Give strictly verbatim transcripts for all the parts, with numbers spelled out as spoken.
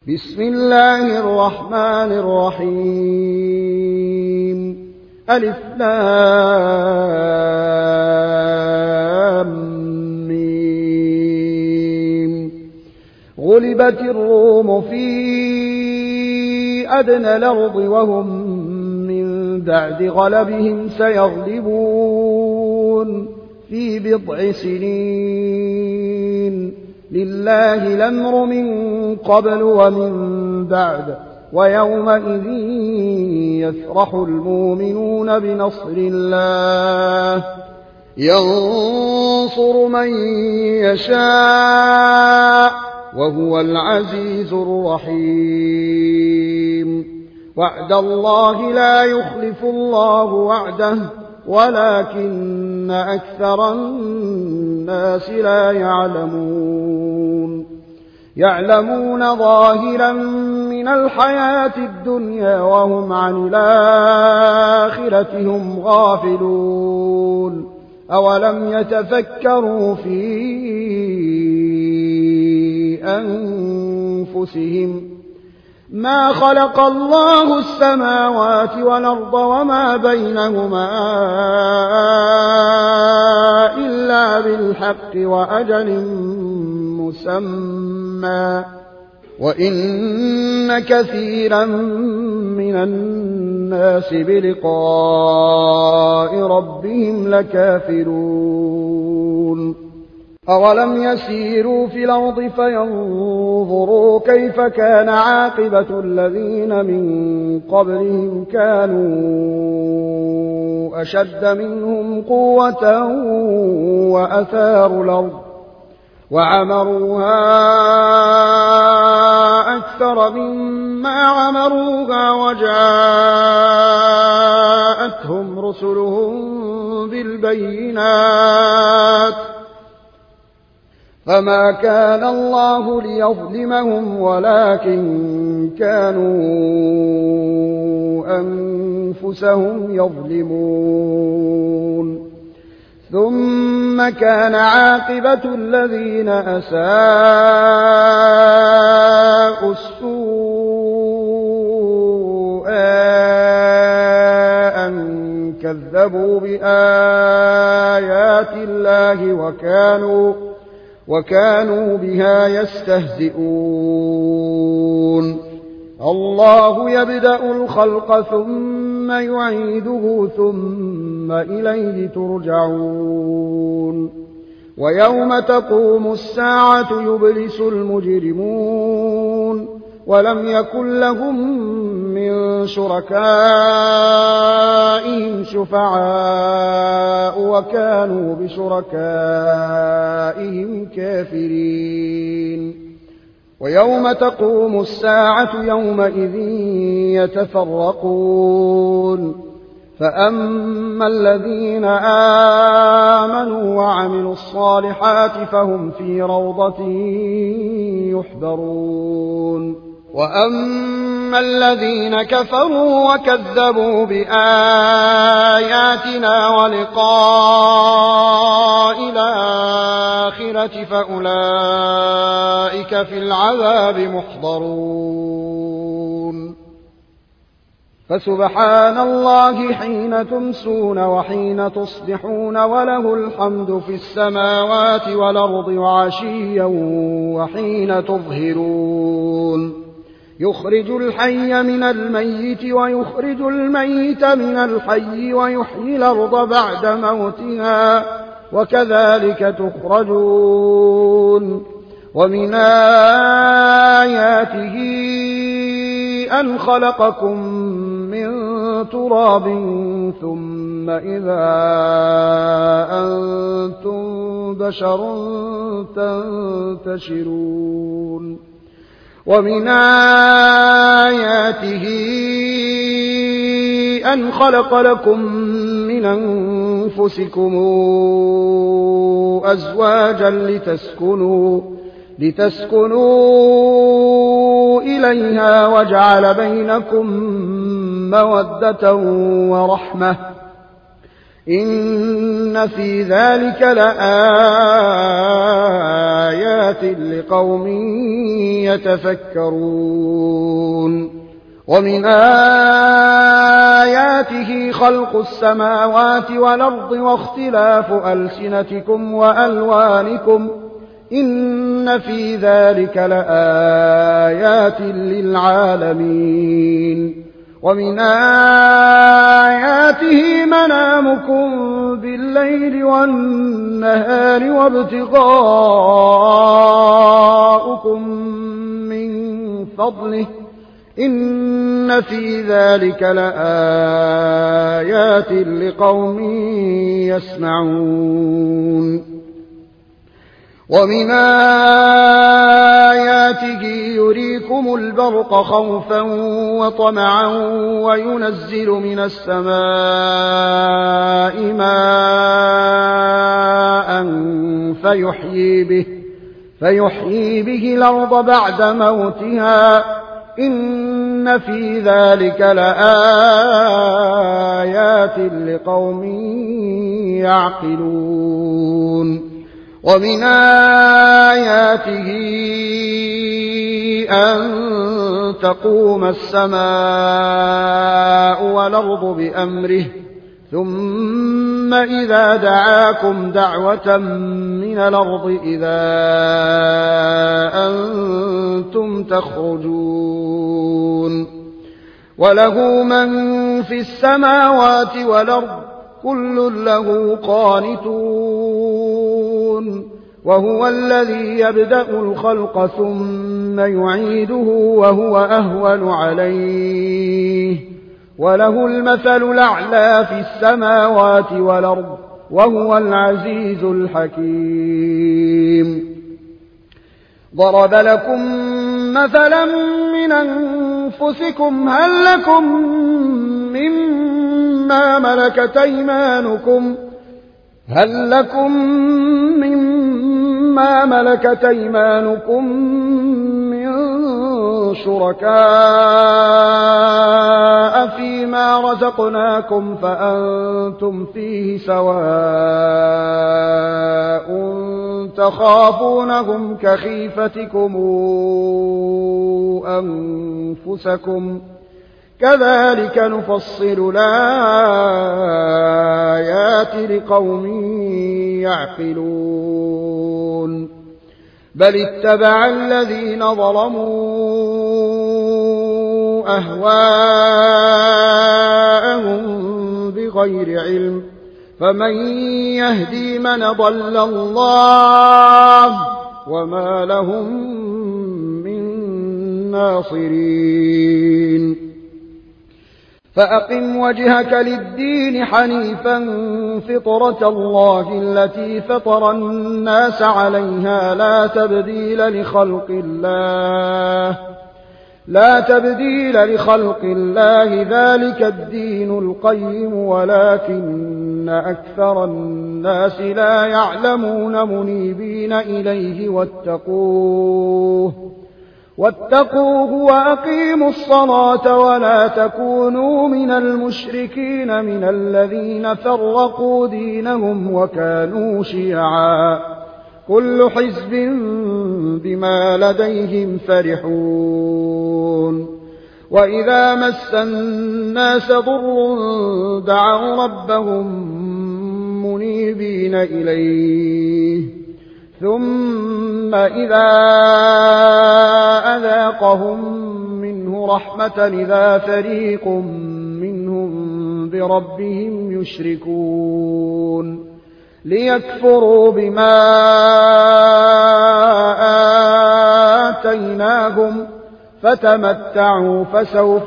بسم الله الرحمن الرحيم. ألف لام ميم. غلبت الروم في أدنى الأرض وهم من بعد غلبهم سيغلبون في بضع سنين. لله الأمر من قبل ومن بعد ويومئذ يفرح المؤمنون بنصر الله ينصر من يشاء وهو العزيز الرحيم. وعد الله لا يخلف الله وعده ولكن أكثر الناس لا يعلمون. يعلمون ظاهرا من الحياة الدنيا وهم عن الآخرة هم غافلون. أولم يتفكروا في أنفسهم ما خلق الله السماوات والأرض وما بينهما إلا بالحق وأجل مسمى وإن كثيرا من الناس بلقاء ربهم لكافرون. أولم يسيروا في الأرض فينظروا كيف كان عاقبة الذين من قبلهم كانوا أشد منهم قوة وأثاروا الأرض وعمروها أكثر مما عمروها وجاءتهم رسلهم بالبينات فما كان الله ليظلمهم ولكن كانوا أنفسهم يظلمون. ثم كان عاقبة الذين أساءوا السوء أن كذبوا بآيات الله وكانوا وكانوا بها يستهزئون. الله يبدأ الخلق ثم يعيده ثم إليه ترجعون. ويوم تقوم الساعة يبلس المجرمون ولم يكن لهم من شركائهم شفعاء وكانوا بشركائهم كافرين. ويوم تقوم الساعة يومئذ يتفرقون فأما الذين آمنوا وعملوا الصالحات فهم في روضة يحبرون. وأما الذين كفروا وكذبوا بآياتنا ولقاء الآخرة فأولئك في العذاب محضرون. فسبحان الله حين تمسون وحين تصبحون وله الحمد في السماوات والأرض وعشيا وحين تظهرون. يخرج الحي من الميت ويخرج الميت من الحي ويحيي الأرض بعد موتها وكذلك تخرجون. ومن آياته أن خلقكم من تراب ثم إذا أنتم بشر تنتشرون. ومن آياته أن خلق لكم من أنفسكم أزواجا لتسكنوا لتسكنوا إليها وجعل بينكم مودة ورحمة إن في ذلك لآيات لقوم يتفكرون ومن آياته خلق السماوات والأرض واختلاف ألسنتكم وألوانكم إن في ذلك لآيات للعالمين ومن آياته منامكم بالليل والنهار وابتغاؤكم من فضله إن في ذلك لآيات لقوم يسمعون ومن آياته يريكم البرق خوفا وطمعا وينزل من السماء ماء فيحيي به, فيحيي به الأرض بعد موتها إن في ذلك لآيات لقوم يعقلون ومن آياته أن تقوم السماء والأرض بأمره ثم إذا دعاكم دعوة من الأرض إذا أنتم تخرجون وله من في السماوات والأرض كل له قانتون وهو الذي يبدأ الخلق ثم يعيده وهو أهون عليه وله المثل الأعلى في السماوات والأرض وهو العزيز الحكيم ضرب لكم مثلا من أنفسكم هل لكم مما ملكت أيمانكم هل لكم مما ملكت أيمانكم من شركاء فيما رزقناكم فأنتم فيه سواء تخافونهم كخيفتكم أنفسكم كذلك نفصل الآيات لقوم يعقلون بل اتبع الذين ظلموا أهواءهم بغير علم فمن يهدي من ضل الله وما لهم من ناصرين فأقم وجهك للدين حنيفا فطرة الله التي فطر الناس عليها لا تبديل لخلق الله لا تبديل لخلق الله ذلك الدين القيم ولكن أكثر الناس لا يعلمون منيبين إليه واتقوه واتقوه وأقيموا الصلاة ولا تكونوا من المشركين من الذين فرقوا دينهم وكانوا شيعا كل حزب بما لديهم فرحون وإذا مس الناس ضر دعوا ربهم منيبين إليه ثم إذا أذاقهم منه رحمة إذا فريق منهم بربهم يشركون ليكفروا بما آتيناهم فتمتعوا فسوف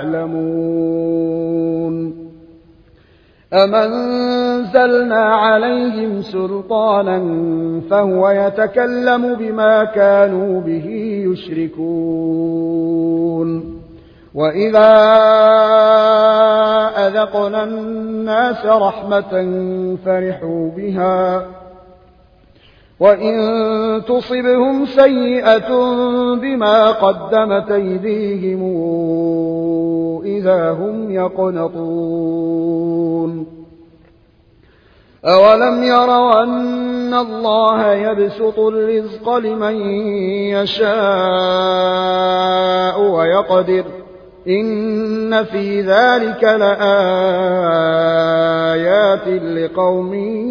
تعلمون أم أنزلنا عليهم سلطانا فهو يتكلم بما كانوا به يشركون وإذا أذقنا الناس رحمة فرحوا بها وإن تصبهم سيئة بما قدمت أيديهم إذا هم يقنطون أولم يروا أن الله يبسط الرزق لمن يشاء ويقدر إن في ذلك لآيات لقوم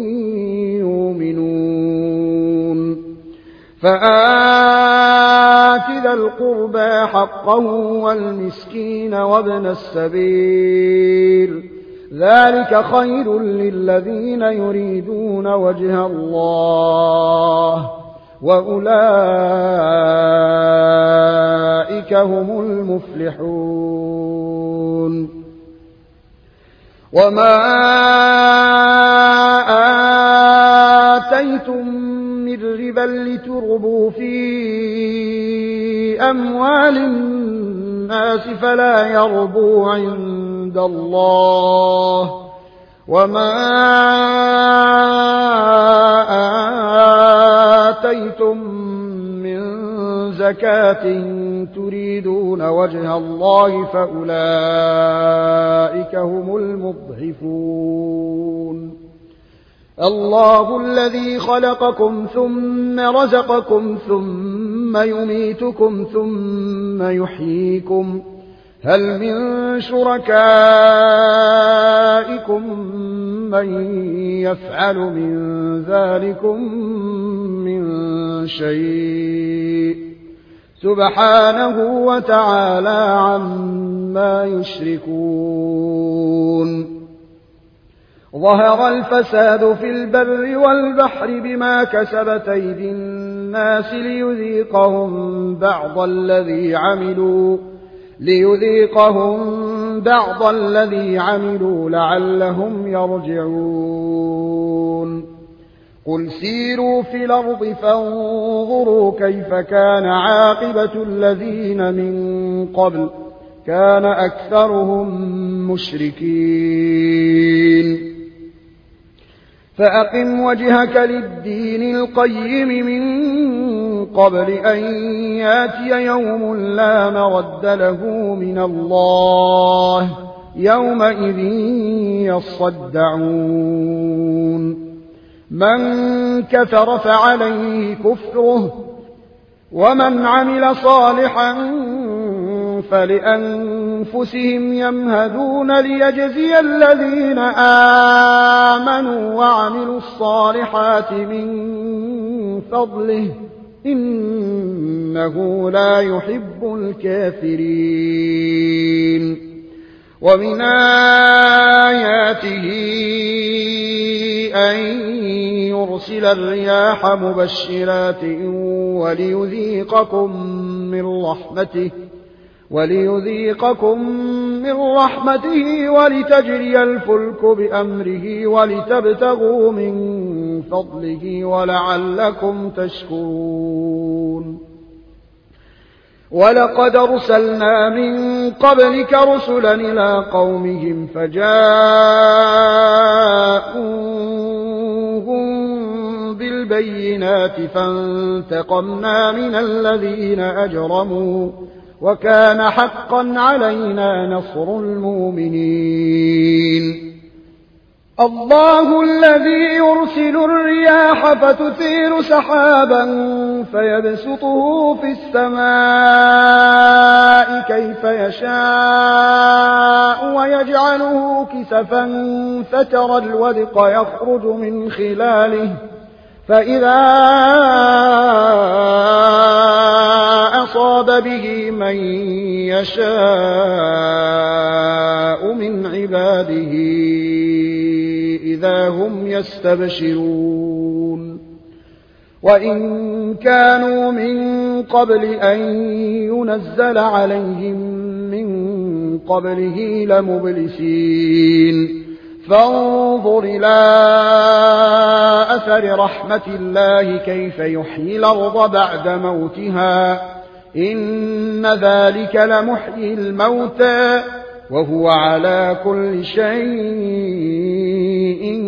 يؤمنون فآت ذا القربى حقه والمسكين وابن السبيل ذلك خير للذين يريدون وجه الله وأولئك هم المفلحون وما آتيتم من ربا لتربوا في أموال الناس فلا يربو عند الله وما آتيتم من زكاة تريدون وجه الله فأولئك هم المضعفون الله الذي خلقكم ثم رزقكم ثم يميتكم ثم يحييكم هل من شركائكم من يفعل من ذلكم من شيء سبحانه وتعالى عما يشركون ظهر الفساد في البر والبحر بما كسبت أيدي الناس ليذيقهم بعض الذي عملوا ليذيقهم بعض الذي عملوا لعلهم يرجعون قل سيروا في الأرض فانظروا كيف كان عاقبة الذين من قبل كان أكثرهم مشركين فأقم وجهك للدين القيم من قبل أن ياتي يوم لا مرد له من الله يومئذ يصدعون من كفر فعليه كفره ومن عمل صالحا فلأنفسهم يمهدون ليجزي الذين آمنوا وعملوا الصالحات من فضله إنه لا يحب الكافرين ومن آياته أن يرسل الرياح مبشرات وليذيقكم من رحمته وليذيقكم من رحمته ولتجري الفلك بأمره ولتبتغوا من فضله ولعلكم تشكرون ولقد أرسلنا من قبلك رسلا إلى قومهم فجاءوهم بالبينات فانتقمنا من الذين أجرموا وكان حقا علينا نصر المؤمنين الله الذي يرسل الرياح فتثير سحابا فيبسطه في السماء كيف يشاء ويجعله كسفا فترى الودق يخرج من خلاله فإذا أصاب به من يشاء من عباده إذا هم يستبشرون وإن كانوا من قبل أن ينزل عليهم من قبله لمبلسين فانظر إلى أثر رحمة الله كيف يحيي الأرض بعد موتها إن ذلك لمحيي الموتى وهو على كل شيء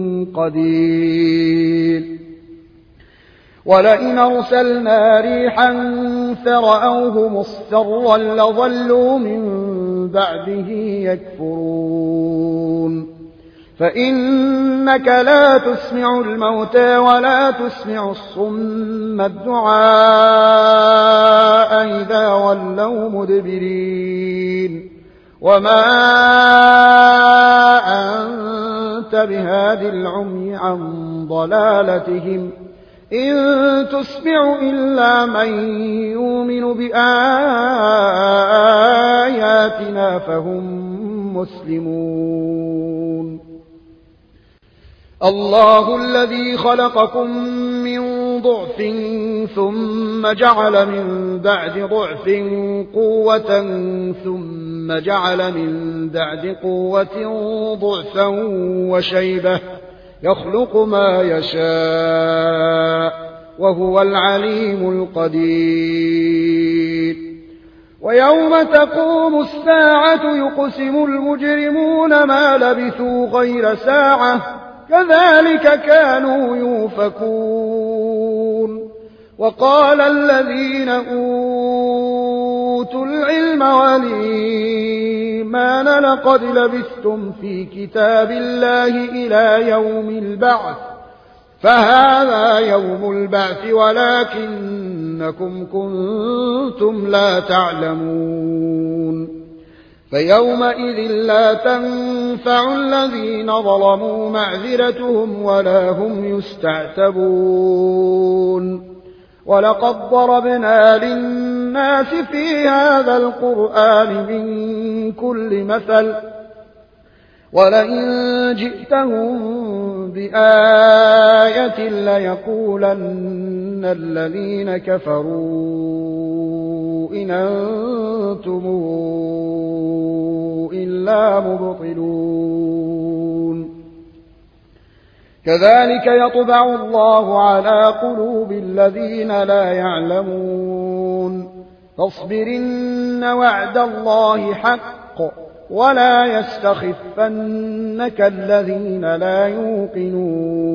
قدير ولئن أرسلنا ريحا فرأوه مصفرا لظلوا من بعده يكفرون فإنك لا تسمع الموتى ولا تسمع الصم الدعاء إذا ولوا مدبرين وما أنت بهاد العمي عن ضلالتهم إن تسمع إلا من يؤمن بآياتنا فهم مسلمون الله الذي خلقكم من ضعف ثم جعل من بعد ضعف قوة ثم جعل من بعد قوة ضعفا وشيبة يخلق ما يشاء وهو العليم القدير ويوم تقوم الساعة يقسم المجرمون ما لبثوا غير ساعة كذلك كانوا يؤفكون وقال الذين أوتوا العلم والإيمان لقد لبثتم في كتاب الله إلى يوم البعث فهذا يوم البعث ولكنكم كنتم لا تعلمون فيومئذ لا تنفع الذين ظلموا معذرتهم ولا هم يستعتبون ولقد ضربنا للناس في هذا القرآن من كل مثل ولئن جئتهم بآية ليقولن الذين كفروا إن أنتم إلا مبطلون كذلك يطبع الله على قلوب الذين لا يعلمون فاصبرن وعد الله حق ولا يستخفنك الذين لا يوقنون